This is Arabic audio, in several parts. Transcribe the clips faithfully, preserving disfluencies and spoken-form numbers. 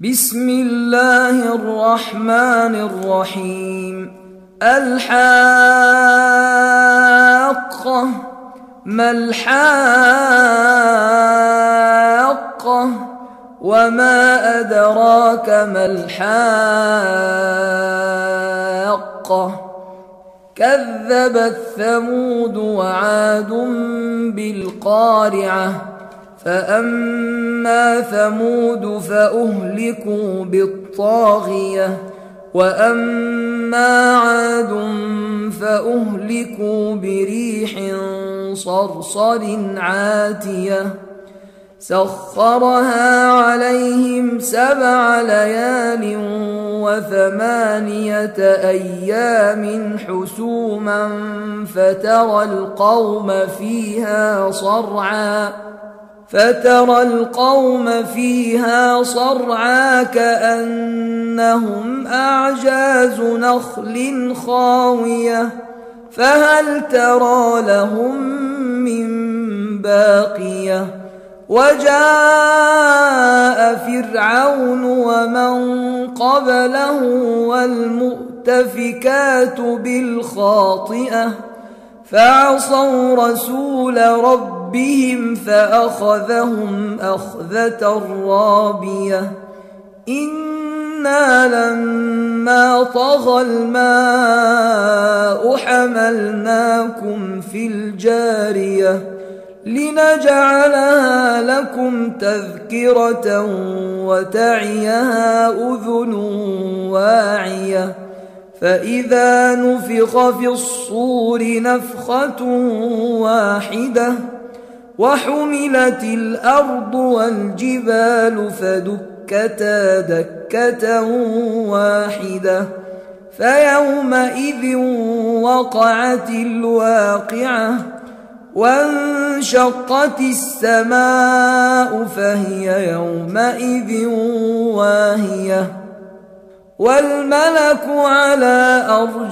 بسم الله الرحمن الرحيم. الحاقة ما الحاقة وما أدراك ما الحاقة كذبت ثمود وعاد بالقارعة فأما ثمود فأهلكوا بالطاغية وأما عاد فأهلكوا بريح صرصر عاتية سخرها عليهم سبع ليال وثمانية أيام حسوما فترى القوم فيها صرعا فترى القوم فيها صرعا كأنهم أعجاز نخل خاوية فهل ترى لهم من باقية وجاء فرعون ومن قبله والمؤتفكات بالخاطئة فعصوا رسول ربهم فأخذهم أخذة رابية إنا لما طغى الماء حملناكم في الجارية لنجعلها لكم تذكرة وتعيها أذن واعية فإذا نفخ في الصور نفخة واحدة وحملت الأرض والجبال فدكتا دكة واحدة فيومئذ وقعت الواقعة وانشقت السماء فهي يومئذ واهية والملك على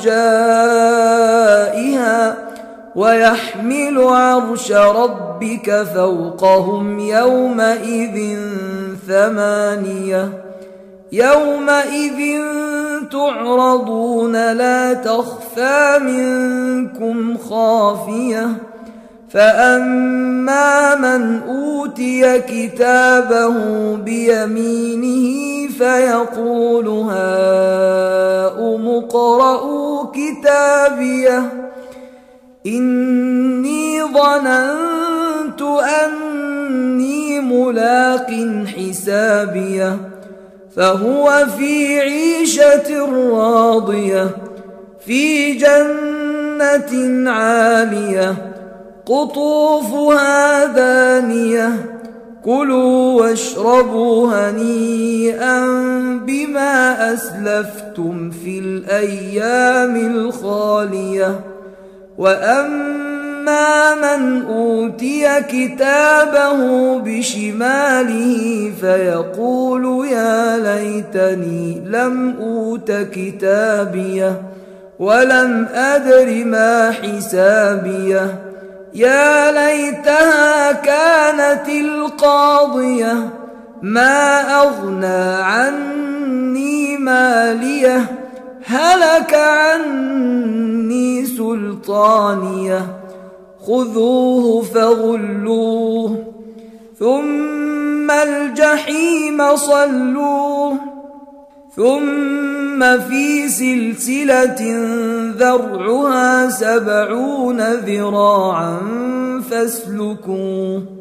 أرجائها ويحمل عرش ربك فوقهم يومئذ ثمانية يومئذ تعرضون لا تخفى منكم خافية فأما من أوتي كتابه بيمينه فيقول هاؤم اقرءوا كتابيه إني ظننت أني ملاق حسابيه فهو في عيشة راضية في جنة عالية قطوفها دانية كلوا واشربوا هنيئا بما أسلفتم في الأيام الخالية وأما من أوتي كتابه بشماله فيقول يا ليتني لم أوت كتابيه ولم أدر ما حسابيه يا ليتها كانت القاضية ما أغنى عني ماليه هلك عني سلطانيه خذوه فغلوه ثم الجحيم صلوه ثم في سلسلة ذرعها سبعون ذراعا فاسلكوه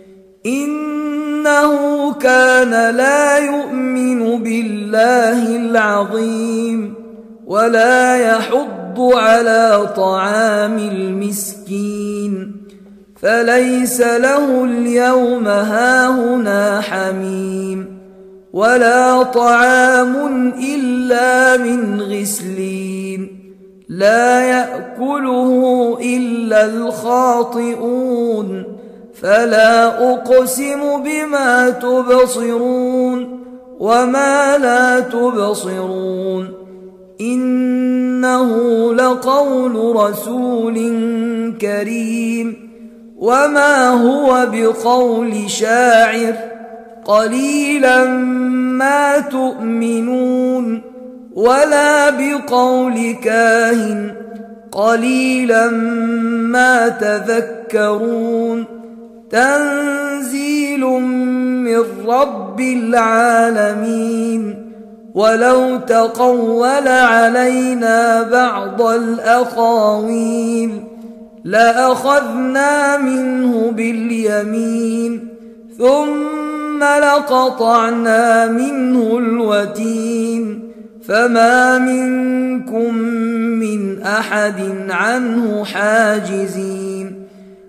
إنه كان لا يؤمن بالله العظيم ولا يحض على طعام المسكين فليس له اليوم هاهنا حميم ولا طعام إلا من غسلين لا يأكله إلا الخاطئون فلا أقسم بما تبصرون وما لا تبصرون إنه لقول رسول كريم وما هو بقول شاعر قليلا ما تؤمنون ولا بقول كاهن قليلا ما تذكرون تنزيل من رب العالمين ولو تقول علينا بعض الأقاويل لأخذنا منه باليمين ثم لقطعنا منه الوتين فما منكم من أحد عنه حاجزين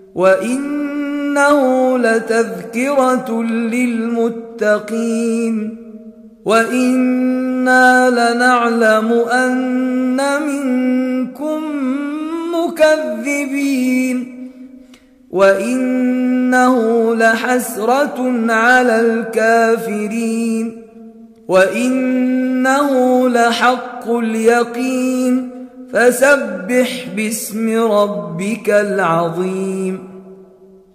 وإنه لتذكرة للمتقين وإنا لنعلم أن منكم مكذبين وإنه لحسرة على الكافرين وإنه لحق اليقين فسبح باسم ربك العظيم